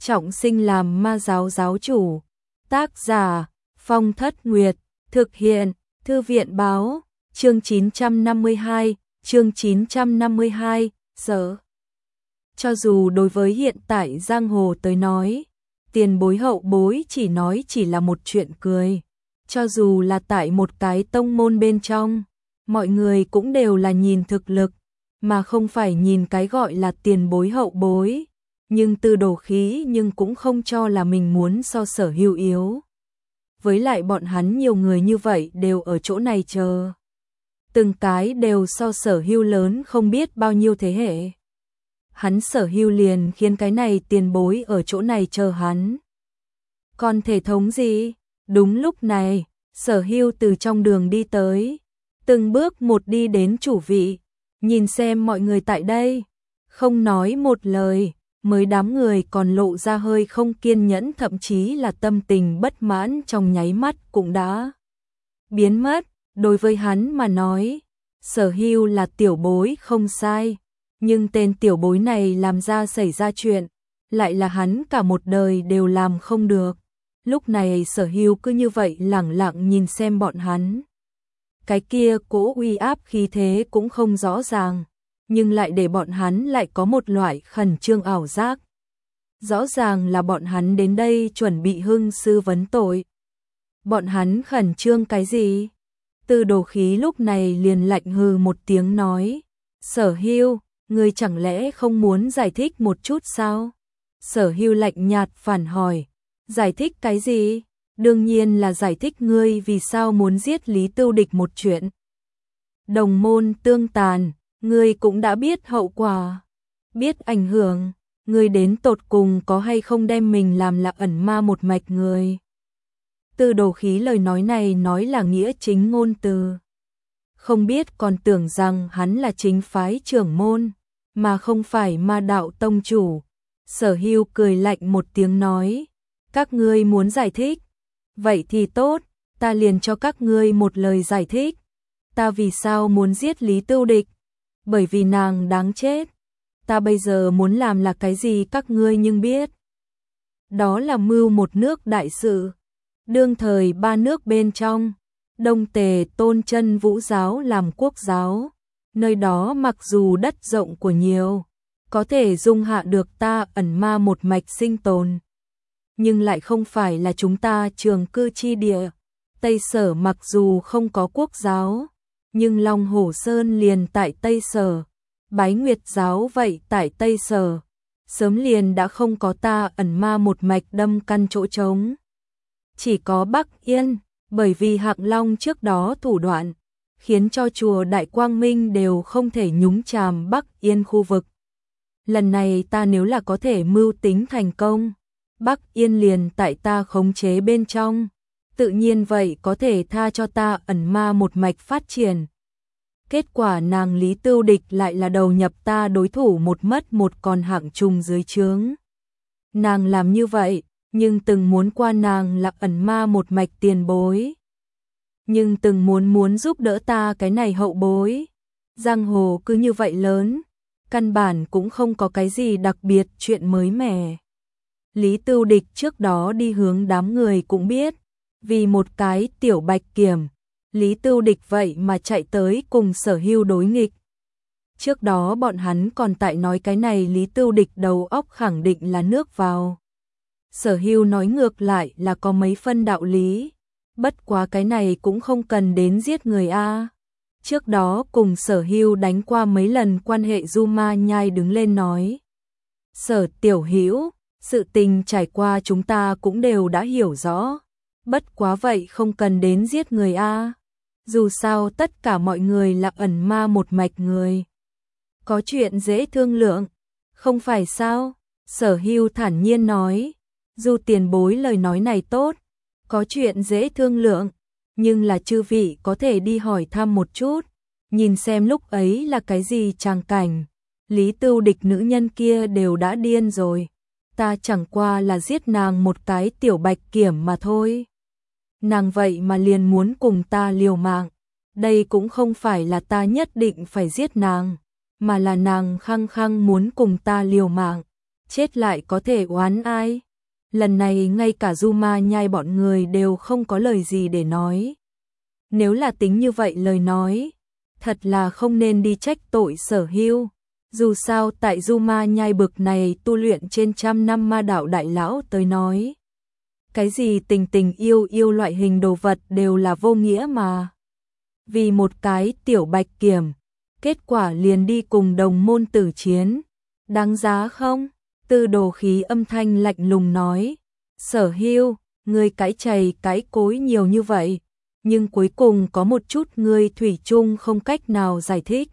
trọng sinh làm ma giáo giáo chủ. Tác giả Phong Thất Nguyệt. Thực hiện Thư viện Báo. Chương 952. Chương 952. Giờ cho dù đối với hiện tại giang hồ tới nói, tiền bối hậu bối chỉ là một chuyện cười. Cho dù là tại một cái tông môn bên trong, mọi người cũng đều là nhìn thực lực, mà không phải nhìn cái gọi là tiền bối hậu bối. Nhưng Tư Đồ Khí nhưng cũng không cho là mình muốn so Sở Hưu yếu. Với lại bọn hắn nhiều người như vậy đều ở chỗ này chờ. Từng cái đều so Sở Hưu lớn không biết bao nhiêu thế hệ. Hắn Sở Hưu liền khiến cái này tiền bối ở chỗ này chờ hắn. Còn thể thống gì? Đúng lúc này, Sở Hưu từ trong đường đi tới, từng bước một đi đến chủ vị, nhìn xem mọi người tại đây, không nói một lời, mới đám người còn lộ ra hơi không kiên nhẫn, thậm chí là tâm tình bất mãn trong nháy mắt cũng đã biến mất. Đối với hắn mà nói, Sở Hưu là tiểu bối không sai, nhưng tên tiểu bối này làm ra xảy ra chuyện, lại là hắn cả một đời đều làm không được. Lúc này Sở Hưu cứ như vậy lẳng lặng nhìn xem bọn hắn. Cái kia cỗ uy áp khí thế cũng không rõ ràng, nhưng lại để bọn hắn lại có một loại khẩn trương ảo giác. Rõ ràng là bọn hắn đến đây chuẩn bị hưng sư vấn tội. Bọn hắn khẩn trương cái gì? Tư Đồ Khí lúc này liền lạnh hừ một tiếng nói, Sở Hưu, ngươi chẳng lẽ không muốn giải thích một chút sao? Sở Hưu lạnh nhạt phản hỏi, giải thích cái gì? Đương nhiên là giải thích ngươi vì sao muốn giết Lý Tưu Địch một chuyện. Đồng môn tương tàn, ngươi cũng đã biết hậu quả, biết ảnh hưởng, ngươi đến tột cùng có hay không đem mình làm là ẩn ma một mạch người. Tư Đồ Khí lời nói này nói là nghĩa chính ngôn từ. Không biết còn tưởng rằng hắn là chính phái trưởng môn, mà không phải ma đạo tông chủ. Sở Hưu cười lạnh một tiếng nói, các ngươi muốn giải thích, vậy thì tốt, ta liền cho các ngươi một lời giải thích. Ta vì sao muốn giết Lý Tưu Địch? Bởi vì nàng đáng chết. Ta bây giờ muốn làm là cái gì các ngươi nhưng biết. Đó là mưu một nước đại sự. Đương thời ba nước bên trong, Đông Tề tôn chân Vũ giáo làm quốc giáo. Nơi đó mặc dù đất rộng của nhiều, có thể dung hạ được ta ẩn ma một mạch sinh tồn, nhưng lại không phải là chúng ta trường cư chi địa. Tây Sở mặc dù không có quốc giáo, nhưng Long Hổ Sơn liền tại Tây Sở, Bái Nguyệt giáo vậy tại Tây Sở, sớm liền đã không có ta ẩn ma một mạch đâm căn chỗ trống. Chỉ có Bắc Yên, bởi vì Hạng Long trước đó thủ đoạn, khiến cho chùa Đại Quang Minh đều không thể nhúng chàm Bắc Yên khu vực. Lần này ta nếu là có thể mưu tính thành công, Bắc Yên liền tại ta khống chế bên trong, tự nhiên vậy có thể tha cho ta ẩn ma một mạch phát triển. Kết quả nàng Lý Tưu Địch lại là đầu nhập ta đối thủ một mất một còn hạng trùng dưới trướng. Nàng làm như vậy, nhưng từng muốn qua nàng là ẩn ma một mạch tiền bối. Nhưng từng muốn giúp đỡ ta cái này hậu bối. Giang hồ cứ như vậy lớn, căn bản cũng không có cái gì đặc biệt chuyện mới mẻ. Lý Tưu Địch trước đó đi hướng đám người cũng biết, vì một cái tiểu bạch kiểm, Lý Tưu Địch vậy mà chạy tới cùng Sở Hưu đối nghịch. Trước đó bọn hắn còn tại nói cái này Lý Tưu Địch đầu óc khẳng định là nước vào. Sở Hưu nói ngược lại là có mấy phân đạo lý, bất quá cái này cũng không cần đến giết người a. Trước đó cùng Sở Hưu đánh qua mấy lần quan hệ Du Ma Nhai đứng lên nói, Sở tiểu hữu, sự tình trải qua chúng ta cũng đều đã hiểu rõ, bất quá vậy không cần đến giết người a. Dù sao tất cả mọi người là ẩn ma một mạch người, có chuyện dễ thương lượng, không phải sao? Sở Hưu thản nhiên nói, dù tiền bối lời nói này tốt, có chuyện dễ thương lượng, nhưng là chư vị có thể đi hỏi thăm một chút, nhìn xem lúc ấy là cái gì tràng cảnh. Lý Tưu Địch nữ nhân kia đều đã điên rồi, ta chẳng qua là giết nàng một cái tiểu bạch kiểm mà thôi. Nàng vậy mà liền muốn cùng ta liều mạng, đây cũng không phải là ta nhất định phải giết nàng, mà là nàng khăng khăng muốn cùng ta liều mạng. chết lại có thể oán ai. Lần này ngay cả Du Ma Nhai bọn người đều không có lời gì để nói. Nếu là tính như vậy lời nói, thật là không nên đi trách tội Sở Hưu. Dù sao tại Du Ma Nhai bực này tu luyện trên 100 năm ma đạo đại lão tới nói. Cái gì tình tình yêu yêu loại hình đồ vật đều là vô nghĩa mà. Vì một cái tiểu bạch kiểm, kết quả liền đi cùng đồng môn tử chiến. Đáng giá không? Tư Đồ Khí âm thanh lạnh lùng nói. Sở Hưu, ngươi cãi chày cãi cối nhiều như vậy, nhưng cuối cùng có một chút ngươi thủy chung không cách nào giải thích.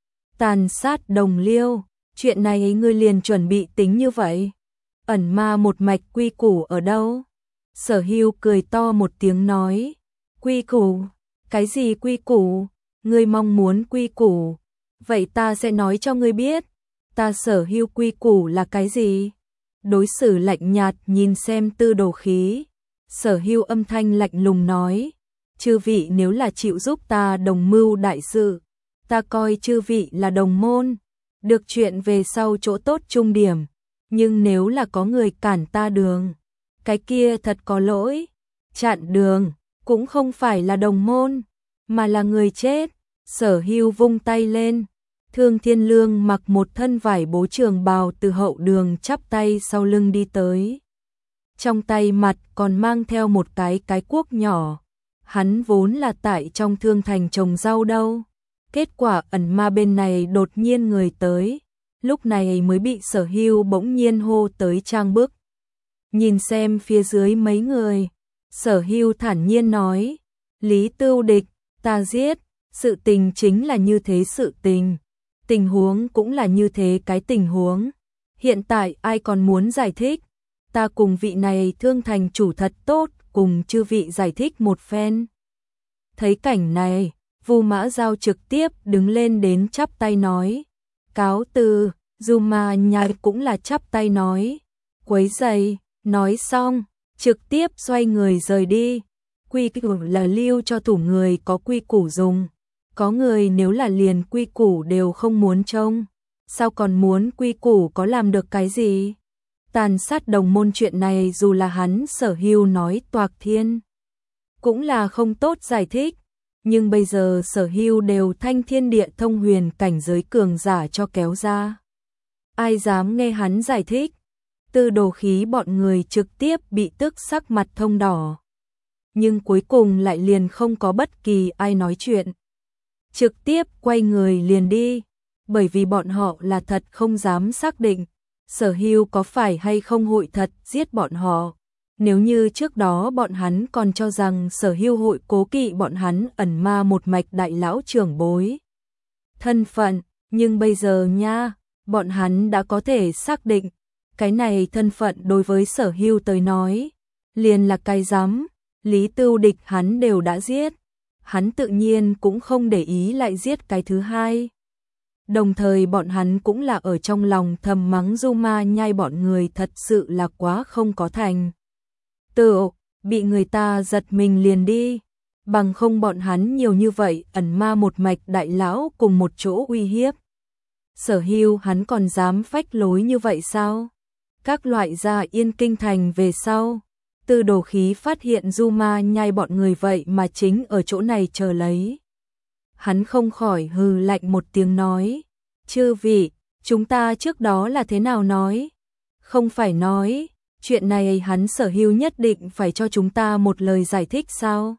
Tàn sát đồng liêu, chuyện này ngươi liền chuẩn bị tính như vậy. Ẩn ma một mạch quy củ ở đâu? Sở Hưu cười to một tiếng nói. Quy củ? Cái gì quy củ? Ngươi mong muốn quy củ? Vậy ta sẽ nói cho ngươi biết. Ta Sở Hưu quy củ là cái gì? Đối xử lạnh nhạt nhìn xem Tư Đồ Khí. Sở Hưu âm thanh lạnh lùng nói. Chư vị nếu là chịu giúp ta đồng mưu đại sự, ta coi chư vị là đồng môn, được chuyện về sau chỗ tốt trung điểm. Nhưng nếu là có người cản ta đường, cái kia thật có lỗi. Chặn đường, cũng không phải là đồng môn, mà là người chết. Sở Hưu vung tay lên. Thương Thiên Lương mặc một thân vải bố trường bào từ hậu đường chắp tay sau lưng đi tới. Trong tay mặt còn mang theo một cái cuốc nhỏ. Hắn vốn là tại trong thương thành trồng rau đâu. Kết quả ẩn ma bên này đột nhiên người tới. Lúc này mới bị Sở Hưu bỗng nhiên hô tới trang bức. Nhìn xem phía dưới mấy người. Sở Hưu thản nhiên nói. Lý Tưu Địch, ta giết. Sự tình chính là như thế sự tình. Tình huống cũng là như thế cái tình huống. Hiện tại ai còn muốn giải thích? Ta cùng vị này thương thành chủ thật tốt, cùng chư vị giải thích một phen. Thấy cảnh này, Vu Mã Giao trực tiếp đứng lên đến chắp tay nói. Cáo từ, Du Ma Nhai cũng là chắp tay nói. Quấy rầy, nói xong, trực tiếp xoay người rời đi. Quy củ là lưu cho thủ người có quy củ dùng. Có người nếu là liền quy củ đều không muốn trông, sao còn muốn quy củ có làm được cái gì? Tàn sát đồng môn chuyện này dù là hắn Sở Hưu nói toạc thiên, cũng là không tốt giải thích, nhưng bây giờ Sở Hưu đều thanh thiên địa thông huyền cảnh giới cường giả cho kéo ra. Ai dám nghe hắn giải thích? Tư Đồ Khí bọn người trực tiếp bị tức sắc mặt thông đỏ. Nhưng cuối cùng lại liền không có bất kỳ ai nói chuyện. Trực tiếp quay người liền đi, bởi vì bọn họ là thật không dám xác định Sở Hưu có phải hay không hội thật giết bọn họ. Nếu như trước đó bọn hắn còn cho rằng Sở Hưu hội cố kỵ bọn hắn ẩn ma một mạch đại lão trưởng bối thân phận, nhưng bây giờ nha, bọn hắn đã có thể xác định, cái này thân phận đối với Sở Hưu tới nói, liền là cái rắm. Lý Tưu Địch hắn đều đã giết, hắn tự nhiên cũng không để ý lại giết cái thứ hai. Đồng thời bọn hắn cũng là ở trong lòng thầm mắng Du Ma Nhai bọn người thật sự là quá không có thành tựu, bị người ta giật mình liền đi, bằng không bọn hắn nhiều như vậy ẩn ma một mạch đại lão cùng một chỗ uy hiếp. Sở Hưu hắn còn dám phách lối như vậy sao? Các loại ra Yên Kinh thành về sau, Tư Đồ Khí phát hiện Du Ma Nhai bọn người vậy mà chính ở chỗ này chờ lấy. Hắn không khỏi hừ lạnh một tiếng nói, chư vị, chúng ta trước đó là thế nào nói? Không phải nói, chuyện này hắn Sở Hưu nhất định phải cho chúng ta một lời giải thích sao?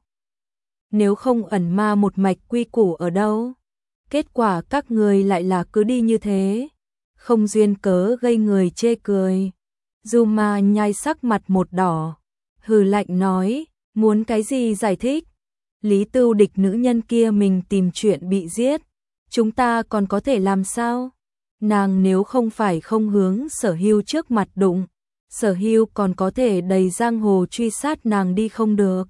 Nếu không ẩn ma một mạch quy củ ở đâu? Kết quả các người lại là cứ đi như thế, không duyên cớ gây người chê cười. Du Ma Nhai sắc mặt một đỏ, hừ lạnh nói, muốn cái gì giải thích? Lý Tưu Địch nữ nhân kia mình tìm chuyện bị giết, chúng ta còn có thể làm sao? Nàng nếu không phải không hướng Sở Hưu trước mặt đụng, Sở Hưu còn có thể đầy giang hồ truy sát nàng đi không được.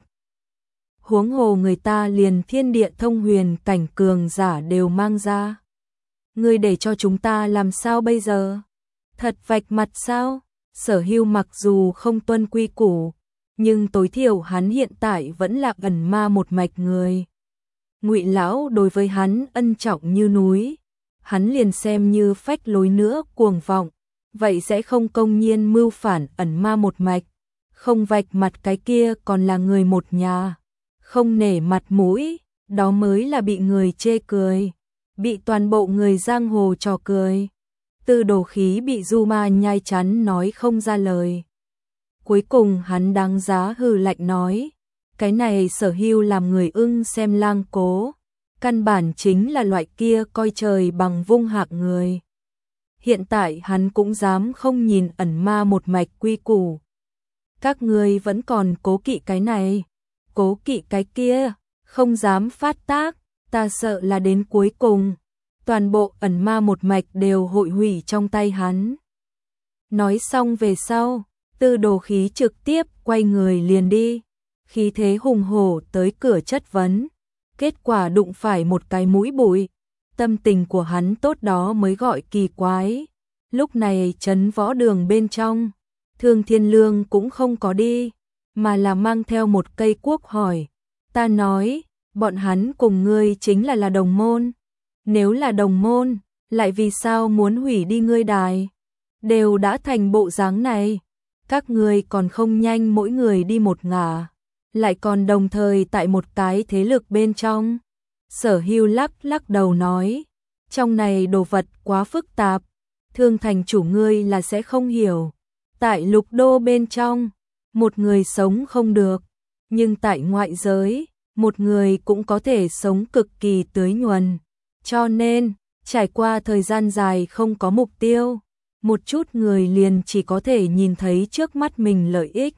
Huống hồ người ta liền thiên địa thông huyền cảnh cường giả đều mang ra. Ngươi để cho chúng ta làm sao bây giờ? Thật vạch mặt sao? Sở Hưu mặc dù không tuân quy củ, nhưng tối thiểu hắn hiện tại vẫn là ẩn ma một mạch người. Ngụy lão đối với hắn ân trọng như núi, hắn liền xem như phách lối nữa cuồng vọng, vậy sẽ không công nhiên mưu phản ẩn ma một mạch, không vạch mặt cái kia còn là người một nhà, không nể mặt mũi, đó mới là bị người chê cười, bị toàn bộ người giang hồ trò cười. Tư Đồ Khí bị Du Ma nhai chắn nói không ra lời. Cuối cùng hắn đáng giá hừ lạnh nói, cái này Sở Hưu làm người ưng xem lang cố, căn bản chính là loại kia coi trời bằng vung hạng người. Hiện tại hắn cũng dám không nhìn ẩn ma một mạch quy củ. Các ngươi vẫn còn cố kỵ cái này, cố kỵ cái kia, không dám phát tác, ta sợ là đến cuối cùng, toàn bộ ẩn ma một mạch đều hội hủy trong tay hắn. Nói xong về sau, Tư Đồ Khí trực tiếp quay người liền đi, khí thế hùng hổ tới cửa chất vấn, kết quả đụng phải một cái mũi bụi, tâm tình của hắn tốt đó mới gọi kỳ quái. Lúc này trấn võ đường bên trong, Thương Thiên Lương cũng không có đi, mà là mang theo một cây cuốc hỏi, ta nói, bọn hắn cùng ngươi chính là đồng môn, nếu là đồng môn, lại vì sao muốn hủy đi ngươi đài, đều đã thành bộ dáng này, các ngươi còn không nhanh mỗi người đi một ngả, lại còn đồng thời tại một cái thế lực bên trong. Sở Hưu lắc đầu nói, trong này đồ vật quá phức tạp, Thương thành chủ ngươi là sẽ không hiểu. Tại Lục Đô bên trong, một người sống không được, nhưng tại ngoại giới, một người cũng có thể sống cực kỳ tưới nhuần. Cho nên, trải qua thời gian dài không có mục tiêu, một chút người liền chỉ có thể nhìn thấy trước mắt mình lợi ích,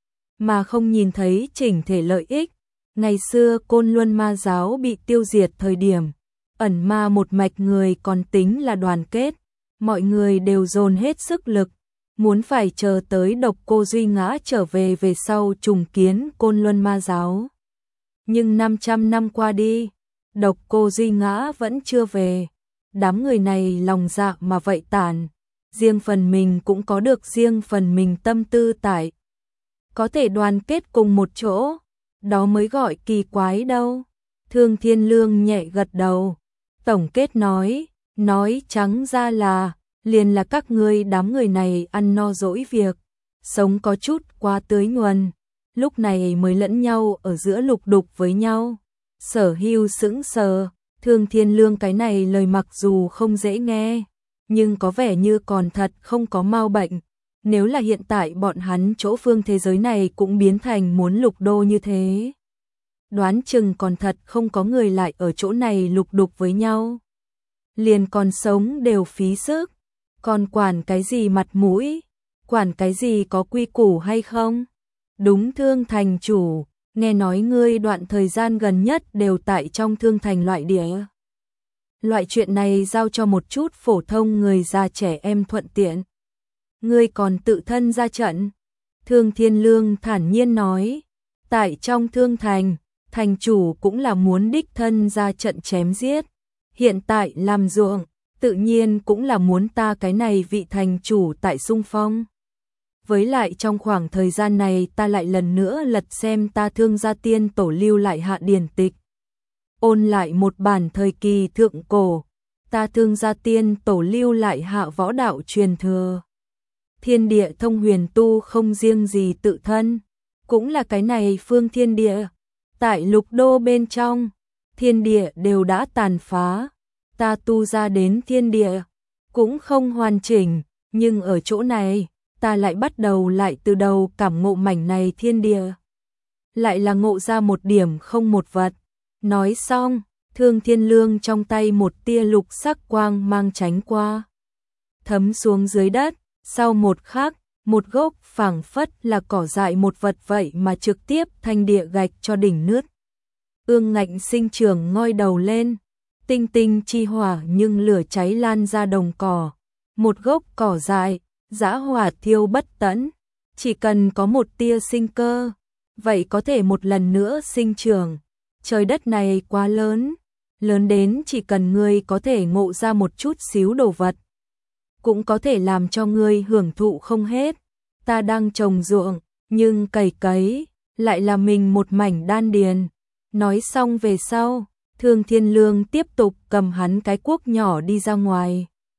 mà không nhìn thấy chỉnh thể lợi ích. Ngày xưa Côn Luân Ma giáo bị tiêu diệt thời điểm, ẩn ma một mạch người còn tính là đoàn kết, mọi người đều dồn hết sức lực, muốn phải chờ tới Độc Cô Duy Ngã trở về sau trùng kiến Côn Luân Ma giáo. Nhưng 500 năm qua đi, Độc Cô Duy Ngã vẫn chưa về, đám người này lòng dạ mà vậy tàn, riêng phần mình cũng có được riêng phần mình tâm tư tại, có thể đoàn kết cùng một chỗ, đó mới gọi kỳ quái đâu. Thương Thiên Lương nhẹ gật đầu, tổng kết nói trắng ra là, liền là các ngươi đám người này ăn no dỗi việc, sống có chút quá tưới nhuần, lúc này mới lẫn nhau ở giữa lục đục với nhau. Sở Hưu sững sờ, Thương Thiên Lương cái này lời mặc dù không dễ nghe, nhưng có vẻ như còn thật không có mau bệnh. Nếu là hiện tại bọn hắn chỗ phương thế giới này cũng biến thành muốn lục đô như thế, đoán chừng còn thật không có người lại ở chỗ này lục đục với nhau. Liền còn sống đều phí sức, còn quản cái gì mặt mũi, quản cái gì có quy củ hay không? Đúng, Thương thành chủ, nghe nói ngươi đoạn thời gian gần nhất đều tại trong Thương thành loại địa. Loại chuyện này giao cho một chút phổ thông người già trẻ em thuận tiện. Ngươi còn tự thân ra trận. Thương Thiên Lương thản nhiên nói, tại trong Thương thành, thành chủ cũng là muốn đích thân ra trận chém giết. Hiện tại làm ruộng, tự nhiên cũng là muốn ta cái này vị thành chủ tại xung phong. Với lại trong khoảng thời gian này ta lại lần nữa lật xem ta Thương gia tiên tổ lưu lại hạ điển tịch. Ôn lại một bản thời kỳ thượng cổ, ta Thương gia tiên tổ lưu lại hạ võ đạo truyền thừa. Thiên địa thông huyền tu không riêng gì tự thân, cũng là cái này phương thiên địa. Tại Lục Đô bên trong, thiên địa đều đã tàn phá, ta tu ra đến thiên địa, cũng không hoàn chỉnh, nhưng ở chỗ này, ta lại bắt đầu lại từ đầu cảm ngộ mảnh này thiên địa. Lại là ngộ ra một điểm không một vật. Nói xong, Thương Thiên Lương trong tay một tia lục sắc quang mang tránh qua, thấm xuống dưới đất. Sau một khắc, một gốc phảng phất là cỏ dại một vật vậy mà trực tiếp thanh địa gạch cho đỉnh nứt. Ương ngạnh sinh trưởng ngoi đầu lên, tinh tinh chi hỏa nhưng lửa cháy lan ra đồng cỏ. Một gốc cỏ dại, dã hỏa thiêu bất tận, chỉ cần có một tia sinh cơ, vậy có thể một lần nữa sinh trưởng. Trời đất này quá lớn, lớn đến chỉ cần ngươi có thể ngộ ra một chút xíu đồ vật, cũng có thể làm cho ngươi hưởng thụ không hết. Ta đang trồng ruộng, nhưng cày cấy lại là mình một mảnh đan điền. Nói xong về sau, Thương Thiên Lương tiếp tục cầm hắn cái cuốc nhỏ đi ra ngoài.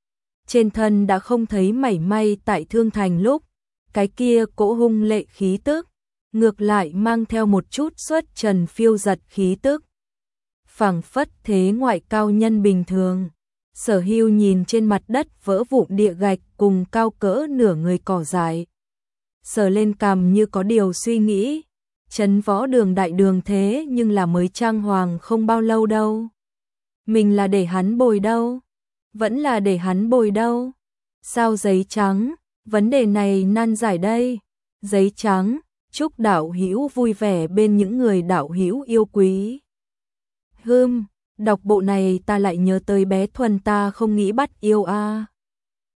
trên thân đã không thấy mảy may tại Thương Thành lúc, cái kia cỗ hung lệ khí tức, ngược lại mang theo một chút xuất trần phiêu giật khí tức. Phảng phất thế ngoại cao nhân bình thường. Sở Hưu nhìn trên mặt đất vỡ vụn địa gạch cùng cao cỡ nửa người cỏ dại. Sờ lên cằm như có điều suy nghĩ. Trấn Võ Đường đại đường thế nhưng là mới trang hoàng không bao lâu đâu. Mình là để hắn bồi đâu? Vẫn là để hắn bồi đâu? Sao giấy trắng? Vấn đề này nan giải đây. Giấy trắng, chúc đạo hữu vui vẻ bên những người đạo hữu yêu quý. Đọc bộ này ta lại nhớ tới bé Thuần ta không nghĩ bắt yêu a.